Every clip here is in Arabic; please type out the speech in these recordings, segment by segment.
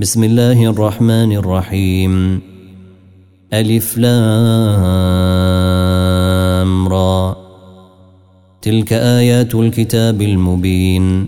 بسم الله الرحمن الرحيم. ألف لام را. تلك آيات الكتاب المبين.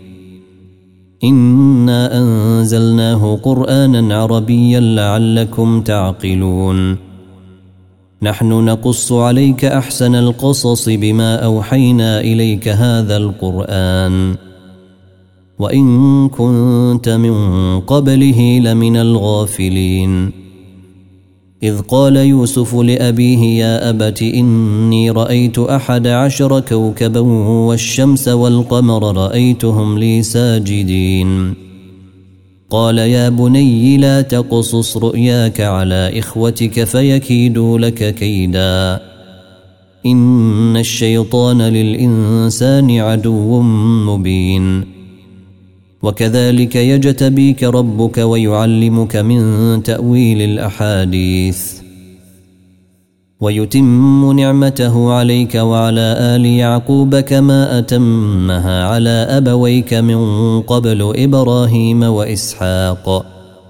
إنا أنزلناه قرآنا عربيا لعلكم تعقلون. نحن نقص عليك أحسن القصص بما أوحينا إليك هذا القرآن وإن كنت من قبله لمن الغافلين. إذ قال يوسف لأبيه يا أبت إني رأيت 11 كوكبا والشمس والقمر رأيتهم لي ساجدين. قال يا بني لا تقصص رؤياك على إخوتك فيكيدوا لك كيدا إن الشيطان للإنسان عدو مبين. وكذلك يجتبيك ربك ويعلمك من تأويل الأحاديث ويتم نعمته عليك وعلى آل يعقوب كما أتمها على أبويك من قبل إبراهيم وإسحاق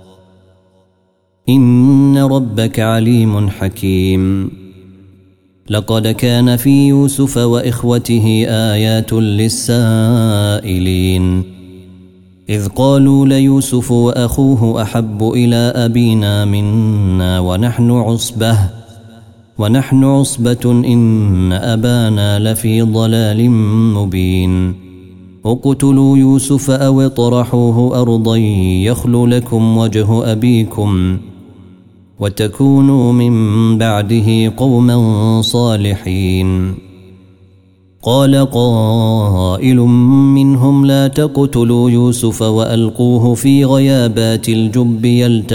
إن ربك عليم حكيم. لقد كان في يوسف وإخوته آيات للسائلين إذ قالوا ليوسف وأخوه أحب إلى أبينا منا ونحن عصبة إن أبانا لفي ضلال مبين. اقتلوا يوسف أو اطرحوه أرضا يخل لكم وجه أبيكم وتكونوا من بعده قوما صالحين. قال قائل منهم لا تقتلوا يوسف وألقوه في غيابات الجب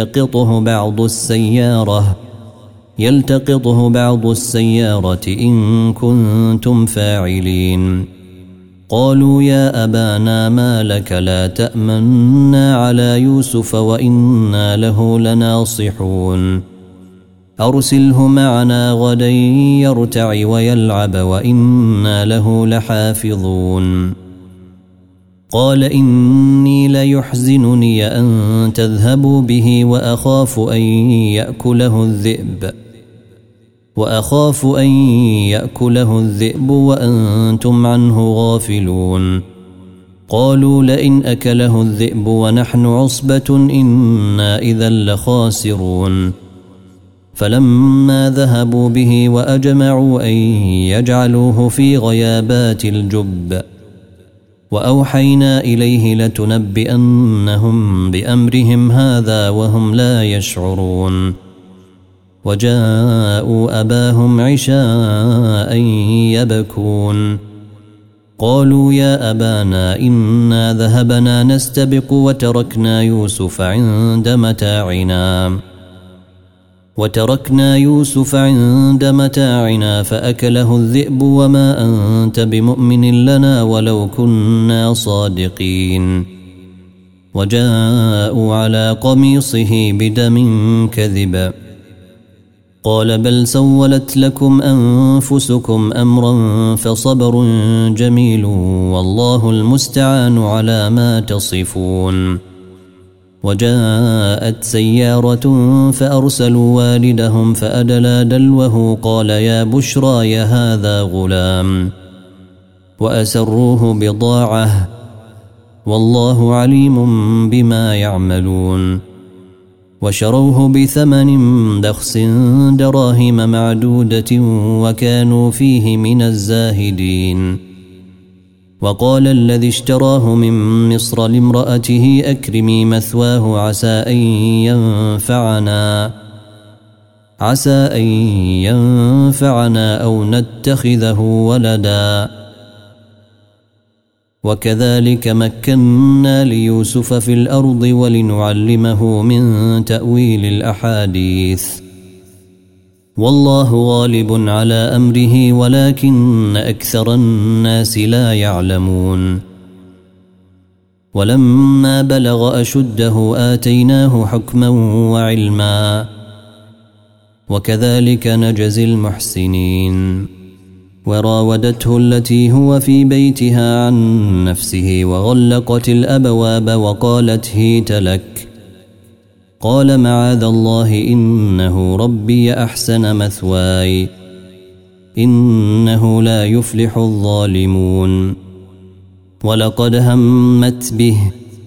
يلتقطه بعض السيارة إن كنتم فاعلين. قالوا يا أبانا ما لك لا تأمنا على يوسف وإنا له لناصحون أرسله معنا غدا يرتع ويلعب وإنا له لحافظون. قال إني ليحزنني أن تذهبوا به وأخاف أن يأكله الذئب وأنتم عنه غافلون. قالوا لئن أكله الذئب ونحن عصبة إنا إذا لخاسرون. فلما ذهبوا به وأجمعوا أن يجعلوه في غيابات الجب وأوحينا إليه لتنبئنهم بأمرهم هذا وهم لا يشعرون. وجاءوا أباهم عشاء يبكون. قالوا يا أبانا إنا ذهبنا نستبق وتركنا يوسف عند متاعنا فأكله الذئب وما أنت بمؤمن لنا ولو كنا صادقين. وجاءوا على قميصه بدم كذب. قال بل سولت لكم أنفسكم أمرا فصبر جميل والله المستعان على ما تصفون. وجاءت سيارة فأرسلوا والدهم فأدلى دلوه قال يا بشرى يا هذا غلام وأسروه بضاعة والله عليم بما يعملون. وشروه بثمن بخس دراهم معدودة وكانوا فيه من الزاهدين. وقال الذي اشتراه من مصر لامرأته أكرمي مثواه عسى أن ينفعنا أو نتخذه ولدا. وكذلك مكنا ليوسف في الأرض ولنعلمه من تأويل الأحاديث والله غالب على أمره ولكن أكثر الناس لا يعلمون. ولما بلغ أشده آتيناه حكما وعلما وكذلك نجزي المحسنين. وراودته التي هو في بيتها عن نفسه وغلقت الأبواب وقالت هيت لك قال معاذ الله إنه ربي أحسن مثواي إنه لا يفلح الظالمون ولقد همت به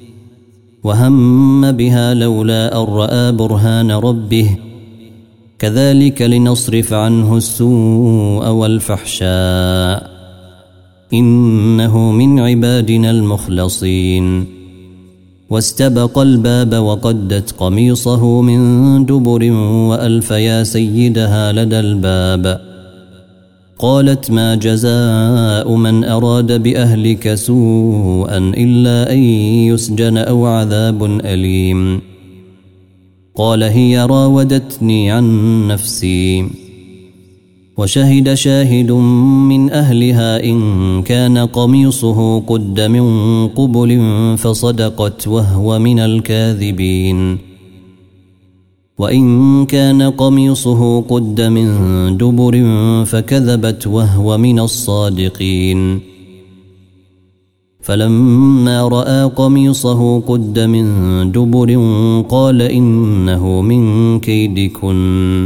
وهم بها لولا أن رأى برهان ربه كذلك لنصرف عنه السوء والفحشاء إنه من عبادنا المخلصين واستبق الباب وقدت قميصه من دبر وألف يا سيدها لدى الباب قالت ما جزاء من أراد بأهلك سوءا إلا أن يسجن أو عذاب أليم قال هي راودتني عن نفسي وشهد شاهد من أهلها إن كان قميصه قد من قبل فصدقت وهو من الكاذبين وإن كان قميصه قد من دبر فكذبت وهو من الصادقين فلما رأى قميصه قد من دبر قال إنه من كيدكن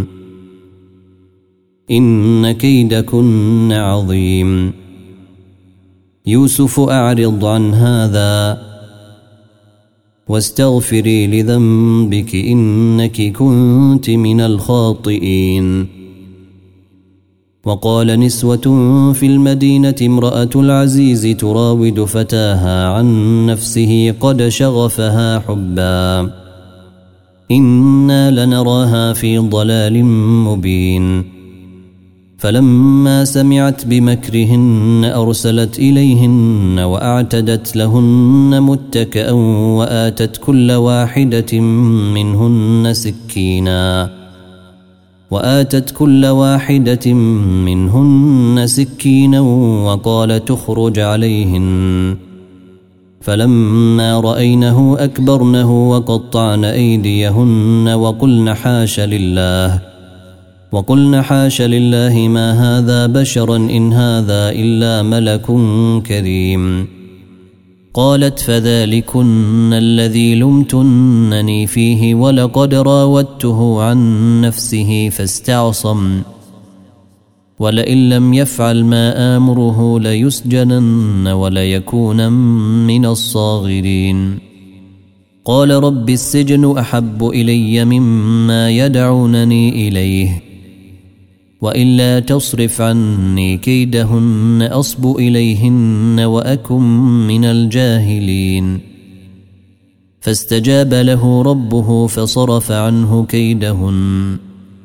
إن كيدكن عظيم يوسف أعرض عن هذا واستغفري لذنبك إنك كنت من الخاطئين وقال نسوة في المدينة امرأة العزيز تراود فتاها عن نفسه قد شغفها حبا إنا لنراها في ضلال مبين فلما سمعت بمكرهن أرسلت إليهن وأعتدت لهن متكئا وآتت كل واحدة منهن سكينا وقال تخرج عليهن فلما رأينه أكبرنه وقطعن أيديهن وقلن حاش لله ما هذا بشرا إن هذا إلا ملك كريم قالت فذلكن الذي لمتنني فيه ولقد راودته عن نفسه فاستعصم ولئن لم يفعل ما آمره ليسجنن وليكون من الصاغرين قال رب السجن أحب إلي مما يدعونني إليه وإلا تصرف عني كيدهن أصب إليهن وأكن من الجاهلين فاستجاب له ربه فصرف عنه كيدهن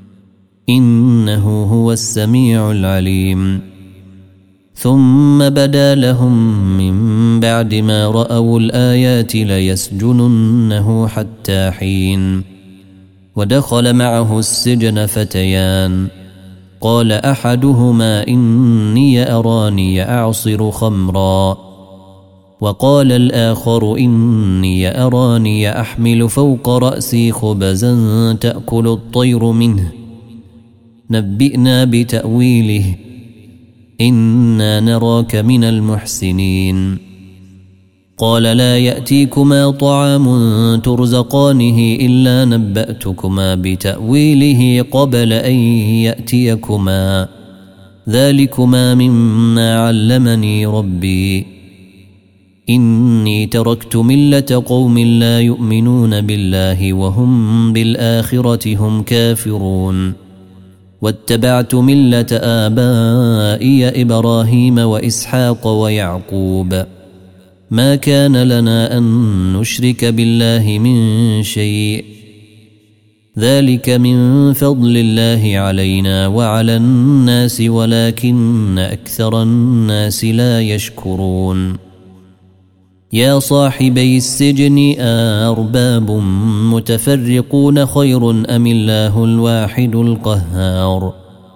إنه هو السميع العليم ثم بدا لهم من بعد ما رأوا الآيات ليسجننه حتى حين ودخل معه السجن فتيان قال أحدهما إني أراني أعصر خمرا وقال الآخر إني أراني أحمل فوق رأسي خبزا تأكل الطير منه نبئنا بتأويله إنا نراك من المحسنين قال لا يأتيكما طعام ترزقانه إلا نبأتكما بتأويله قبل أن يأتيكما ذلكما مما علمني ربي إني تركت ملة قوم لا يؤمنون بالله وهم بالآخرة هم كافرون واتبعت ملة آبائي إبراهيم وإسحاق ويعقوب ما كان لنا أن نشرك بالله من شيء ذلك من فضل الله علينا وعلى الناس ولكن أكثر الناس لا يشكرون يا صاحبي السجن أرباب متفرقون خير أم الله الواحد القهار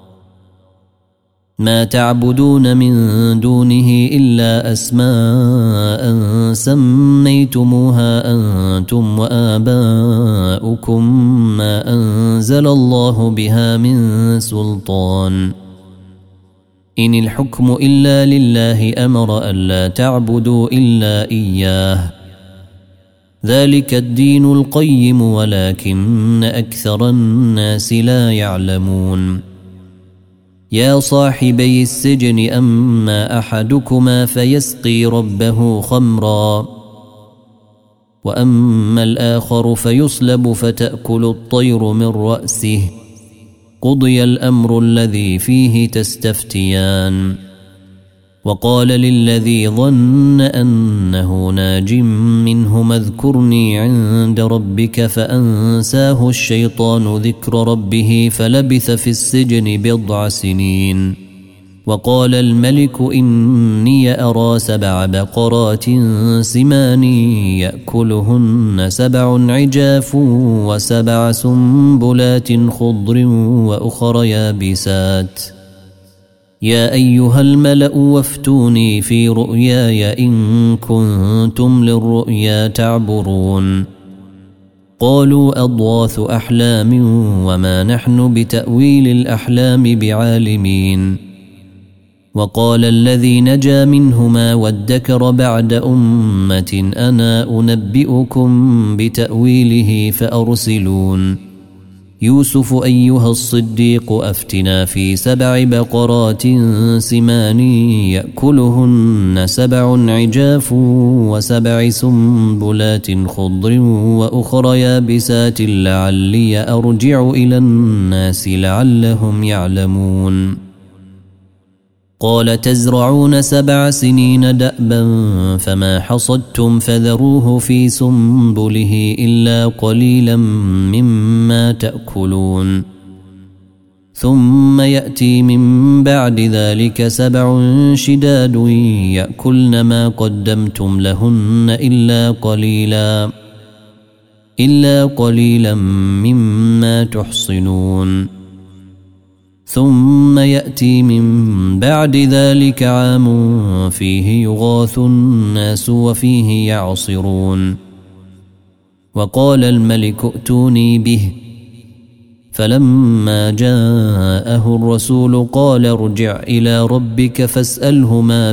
ما تعبدون من دونه إلا أسماء سميتموها أنتم وآباؤكم ما أنزل الله بها من سلطان إن الحكم إلا لله أمر ألا تعبدوا إلا إياه ذلك الدين القيم ولكن أكثر الناس لا يعلمون يا صاحبي السجن أما أحدكما فيسقي ربه خمرا وأما الآخر فيصلب فتأكل الطير من رأسه قضي الأمر الذي فيه تستفتيان وقال للذي ظن أنه ناج منهما اذكرني عند ربك فأنساه الشيطان ذكر ربه فلبث في السجن 10 سنين وقال الملك إني أرى 7 بقرات سمان يأكلهن 7 عجاف و7 سنبلات خضر وأخر يابسات يا أيها الملأ وافتوني في رؤياي إن كنتم للرؤيا تعبرون قالوا أضغاث أحلام وما نحن بتأويل الأحلام بعالمين وقال الذي نجا منهما وادكر بعد أمة أنا أنبئكم بتأويله فأرسلون يوسف أيها الصديق أفتنا في 7 بقرات سمان يأكلهن 7 عجاف و7 سنبلات خضر وأخر يابسات لعلي أرجع إلى الناس لعلهم يعلمون قال تزرعون 7 سنين دأبا فما حصدتم فذروه في سنبله إلا قليلا مما تأكلون ثم يأتي من بعد ذلك 7 شداد يأكلن ما قدمتم لهن إلا قليلا مما تحصنون ثم يأتي من بعد ذلك عام فيه يغاث الناس وفيه يعصرون وقال الملك ائتوني به فلما جاءه الرسول قال ارجع إلى ربك فاسأله ما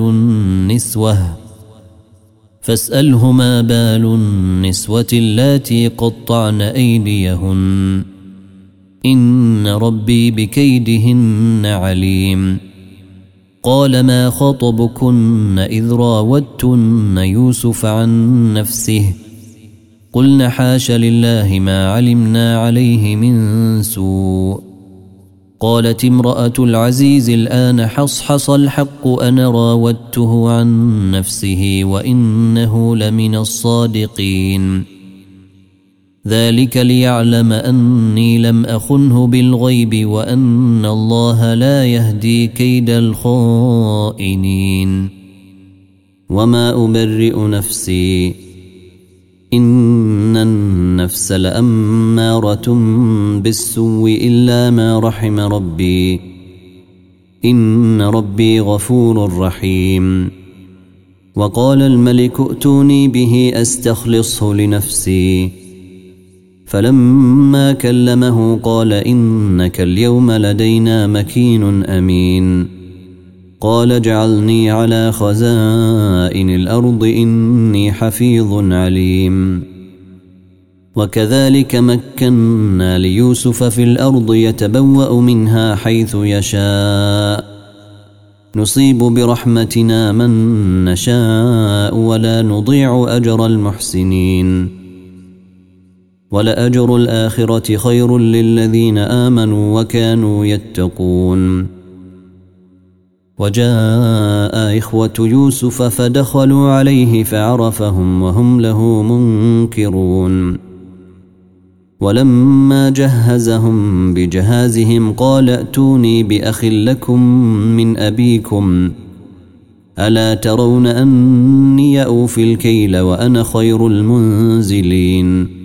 بال النسوة اللاتي قطعن أيديهن إن ربي بكيدهن عليم قال ما خطبكن إذ راودتن يوسف عن نفسه قلن حاش لله ما علمنا عليه من سوء قالت امرأة العزيز الآن حصحص الحق أنا راودته عن نفسه وإنه لمن الصادقين ذلك ليعلم أني لم أخنه بالغيب وأن الله لا يهدي كيد الخائنين وما أبرئ نفسي إن النفس لأمارة بالسوء إلا ما رحم ربي إن ربي غفور رحيم وقال الملك ائتوني به أستخلصه لنفسي فلما كلمه قال إنك اليوم لدينا مكين أمين قال اجعلني على خزائن الأرض إني حفيظ عليم وكذلك مكنا ليوسف في الأرض يتبوأ منها حيث يشاء نصيب برحمتنا من نشاء ولا نضيع أجر المحسنين ولأجر الآخرة خير للذين آمنوا وكانوا يتقون وجاء إخوة يوسف فدخلوا عليه فعرفهم وهم له منكرون ولما جهزهم بجهازهم قال ائتوني بأخ لكم من أبيكم ألا ترون أني أوفي الكيل وأنا خير المنزلين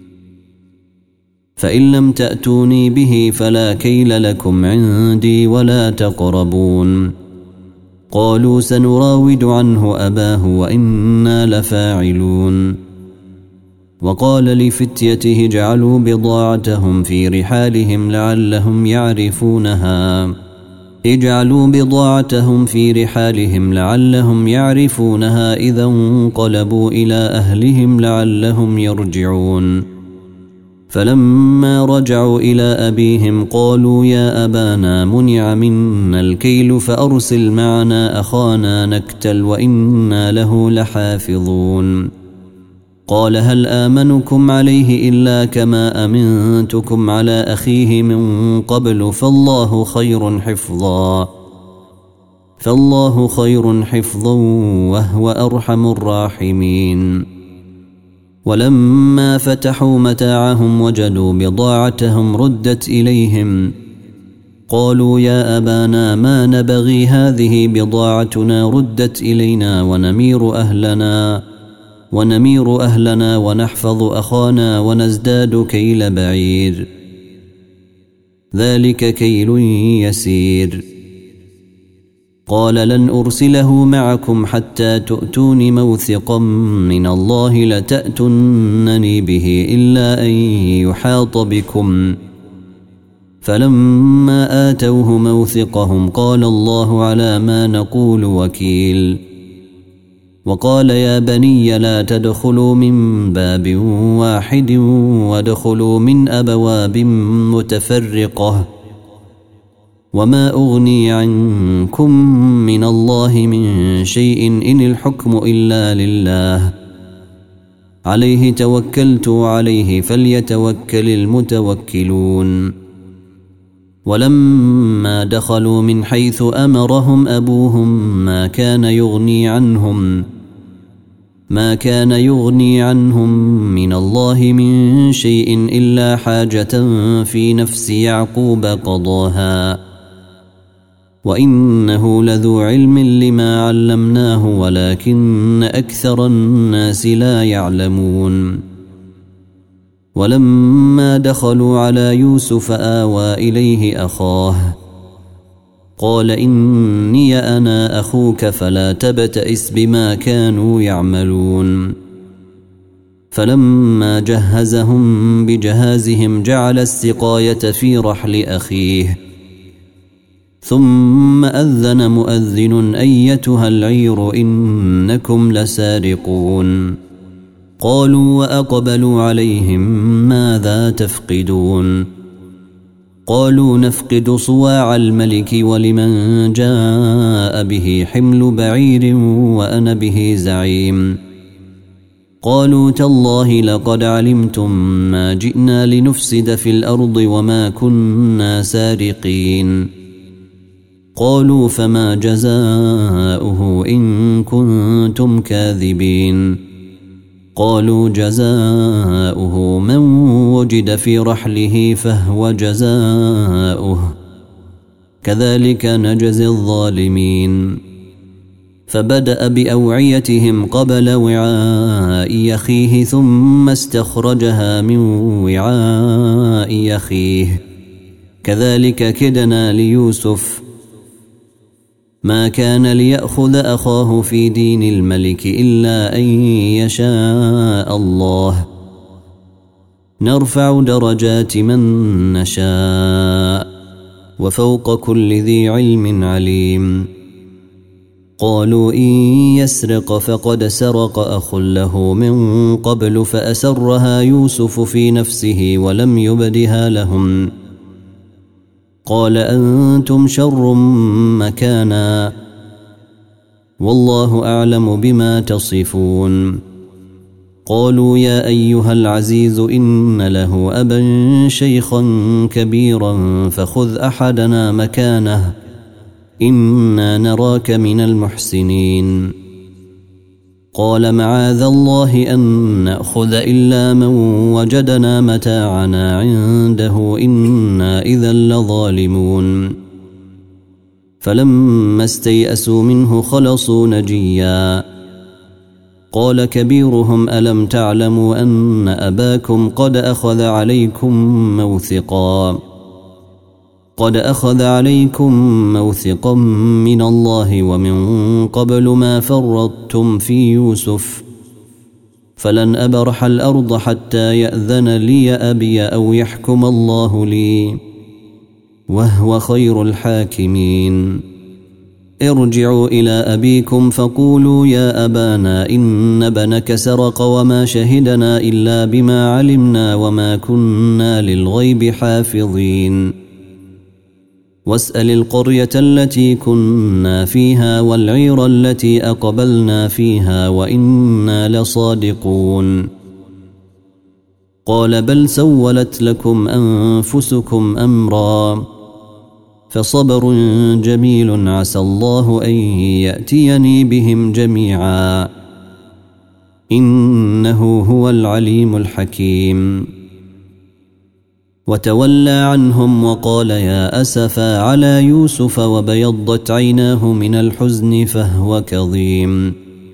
فإن لم تأتوني به فلا كيل لكم عندي ولا تقربون قالوا سنراود عنه أباه وإنا لفاعلون وقال لفتيته اجعلوا بضاعتهم في رحالهم لعلهم يعرفونها اجعلوا بضاعتهم في رحالهم لعلهم يعرفونها إذا انقلبوا إلى أهلهم لعلهم يرجعون. فلما رجعوا إلى أبيهم قالوا يا أبانا منع منا الكيل فأرسل معنا أخانا نكتل وإنا له لحافظون. قال هل آمنكم عليه إلا كما أمنتكم على أخيه من قبل فالله خير حفظا وهو أرحم الراحمين. ولما فتحوا متاعهم وجدوا بضاعتهم ردت إليهم قالوا يا أبانا ما نبغي هذه بضاعتنا ردت إلينا ونمير أهلنا ونحفظ أخانا ونزداد كيل بعير ذلك كيل يسير. قال لن أرسله معكم حتى تؤتون موثقا من الله لتأتونني به إلا أن يحاط بكم. فلما آتوه موثقهم قال الله على ما نقول وكيل. وقال يا بني لا تدخلوا من باب واحد وادخلوا من أبواب متفرقة وما أغني عنكم من الله من شيء إن الحكم إلا لله عليه توكلت عليه فليتوكل المتوكلون. ولما دخلوا من حيث أمرهم أبوهم ما كان يغني عنهم من الله من شيء إلا حاجة في نفس يعقوب قضاها وإنه لذو علم لما علمناه ولكن أكثر الناس لا يعلمون. ولما دخلوا على يوسف آوى إليه أخاه قال إني أنا أخوك فلا تبتئس بما كانوا يعملون. فلما جهزهم بجهازهم جعل السقاية في رحل أخيه ثم أذن مؤذن أيتها العير إنكم لسارقون. قالوا وأقبلوا عليهم ماذا تفقدون؟ قالوا نفقد صواع الملك ولمن جاء به حمل بعير وأنا به زعيم. قالوا تالله لقد علمتم ما جئنا لنفسد في الأرض وما كنا سارقين. قالوا فما جزاؤه إن كنتم كاذبين؟ قالوا جزاؤه من وجد في رحله فهو جزاؤه كذلك نجزي الظالمين. فبدأ بأوعيتهم قبل وعاء أخيه ثم استخرجها من وعاء أخيه كذلك كدنا ليوسف ما كان ليأخذ أخاه في دين الملك إلا أن يشاء الله نرفع درجات من نشاء وفوق كل ذي علم عليم. قالوا إن يسرق فقد سرق أخ له من قبل فأسرها يوسف في نفسه ولم يبدها لهم. قال أنتم شر مكانا والله أعلم بما تصفون. قالوا يا أيها العزيز إن له أبا شيخا كبيرا فخذ أحدنا مكانه إنا نراك من المحسنين. قال معاذ الله أن نأخذ إلا من وجدنا متاعنا عنده إنا إذا لظالمون. فلما استيأسوا منه خلصوا نجيا. قال كبيرهم ألم تعلموا أن أباكم قد أخذ عليكم موثقا من الله ومن قبل ما فرطتم في يوسف فلن أبرح الأرض حتى يأذن لي أبي أو يحكم الله لي وهو خير الحاكمين. ارجعوا إلى أبيكم فقولوا يا أبانا إن ابنك سرق وما شهدنا إلا بما علمنا وما كنا للغيب حافظين. واسأل القرية التي كنا فيها والعير التي أقبلنا فيها وإنا لصادقون. قال بل سولت لكم أنفسكم أمرا فصبر جميل عسى الله أن يأتيني بهم جميعا إنه هو العليم الحكيم. وتولى عنهم وقال يا أسفا على يوسف وبيضت عيناه من الحزن فهو كظيم.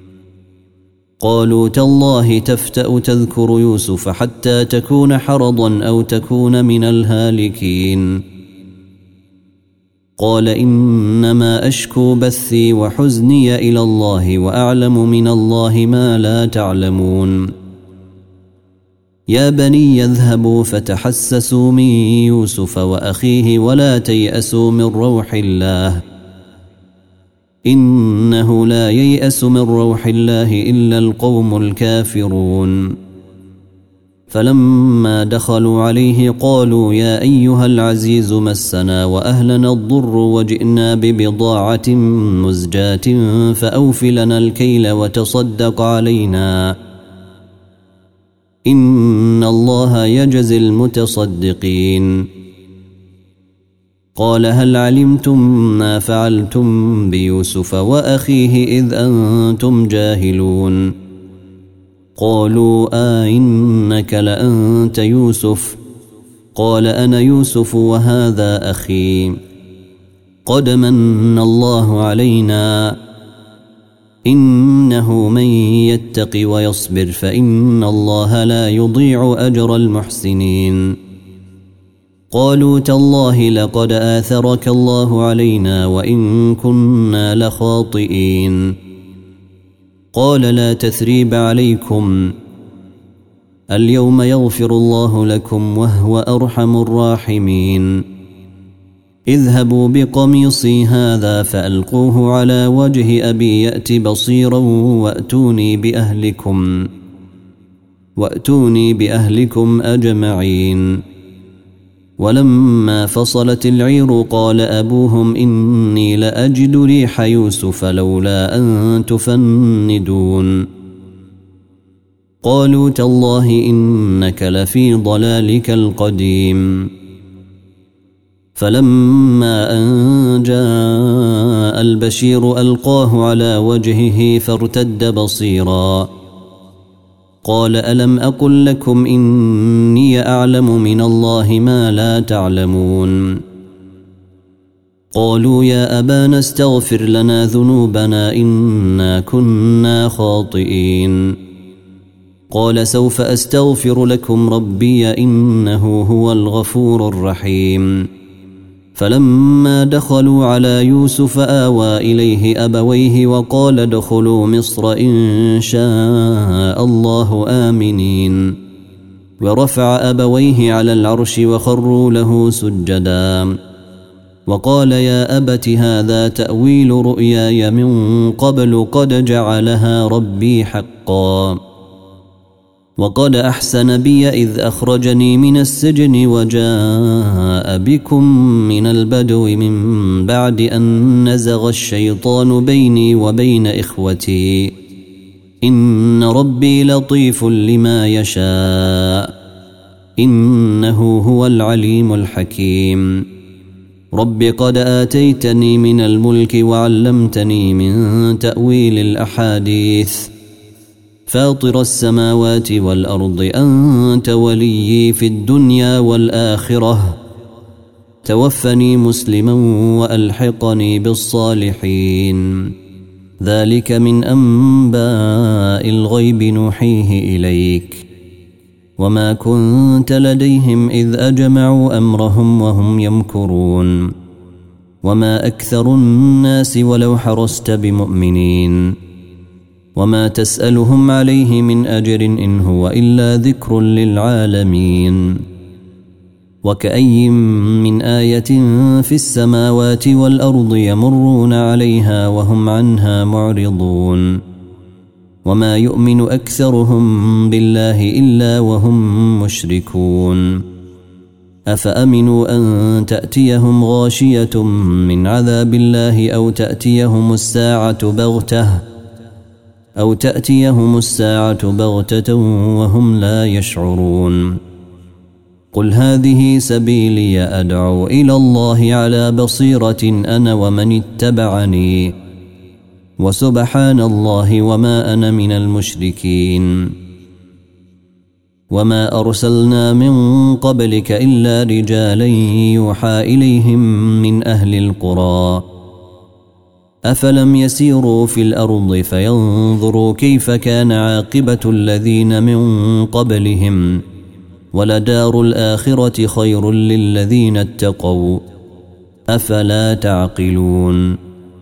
قالوا تالله تفتأ تذكر يوسف حتى تكون حرضا أو تكون من الهالكين. قال إنما أشكو بثي وحزني إلى الله وأعلم من الله ما لا تعلمون. يا بني يذهبوا فتحسسوا من يوسف وأخيه ولا تيأسوا من روح الله إنه لا ييأس من روح الله إلا القوم الكافرون. فلما دخلوا عليه قالوا يا أيها العزيز مسنا وأهلنا الضر وجئنا ببضاعة مزجاة فأوف لنا الكيل وتصدق علينا إن الله يجزي المتصدقين. قال هل علمتم ما فعلتم بيوسف وأخيه إذ أنتم جاهلون؟ قالوا إنك لأنت يوسف؟ قال أنا يوسف وهذا أخي قد من الله علينا إنه من يتق ويصبر فإن الله لا يضيع أجر المحسنين. قالوا تالله لقد آثرك الله علينا وإن كنا لخاطئين. قال لا تثريب عليكم اليوم يغفر الله لكم وهو أرحم الراحمين. اذهبوا بقميصي هذا فألقوه على وجه أبي يأت بصيرا وأتوني بأهلكم أجمعين. ولما فصلت العير قال أبوهم إني لأجد ريح يوسف لولا أن تفندون. قالوا تالله إنك لفي ضلالك القديم. فلما أن جاء البشير ألقاه على وجهه فارتد بصيرا. قال ألم أقل لكم إني أعلم من الله ما لا تعلمون؟ قالوا يا أبانا استغفر لنا ذنوبنا إنا كنا خاطئين. قال سوف أستغفر لكم ربي إنه هو الغفور الرحيم. فلما دخلوا على يوسف آوى إليه أبويه وقال ادخلوا مصر إن شاء الله آمنين. ورفع أبويه على العرش وخروا له سجدا. وقال يا أبت هذا تأويل رؤياي من قبل قد جعلها ربي حقا. وقد أحسن بي إذ أخرجني من السجن وجاء بكم من البدو من بعد أن نزغ الشيطان بيني وبين إخوتي إن ربي لطيف لما يشاء إنه هو العليم الحكيم. رب قد آتيتني من الملك وعلمتني من تأويل الأحاديث فاطر السماوات والأرض أنت وليي في الدنيا والآخرة توفني مسلما وألحقني بالصالحين. ذلك من أنباء الغيب نوحيه إليك وما كنت لديهم إذ أجمعوا أمرهم وهم يمكرون وما أكثر الناس ولو حرصت بمؤمنين وما تسألهم عليه من أجر إن هو إلا ذكر للعالمين. وكأي من آية في السماوات والأرض يمرون عليها وهم عنها معرضون وما يؤمن أكثرهم بالله إلا وهم مشركون أفأمنوا أن تأتيهم غاشية من عذاب الله أو تأتيهم الساعة بغتة وهم لا يشعرون قل هذه سبيلي أدعو إلى الله على بصيرة أنا ومن اتبعني وسبحان الله وما أنا من المشركين وما أرسلنا من قبلك إلا رجالا يوحى إليهم من أهل القرى أفلم يسيروا في الأرض فينظروا كيف كان عاقبة الذين من قبلهم ولدار الآخرة خير للذين اتقوا أفلا تعقلون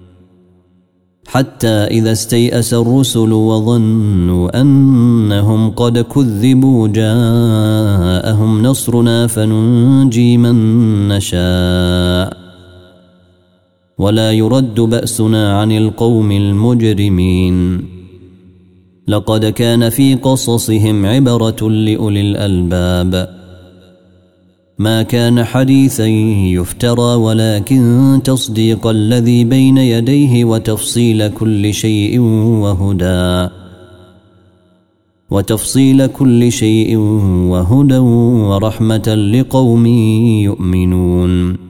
حتى إذا استيأس الرسل وظنوا أنهم قد كذبوا جاءهم نصرنا فننجي من نشاء ولا يرد بأسنا عن القوم المجرمين لقد كان في قصصهم عبرة لأولي الألباب ما كان حديثا يفترى ولكن تصديق الذي بين يديه وتفصيل كل شيء وهدى ورحمة لقوم يؤمنون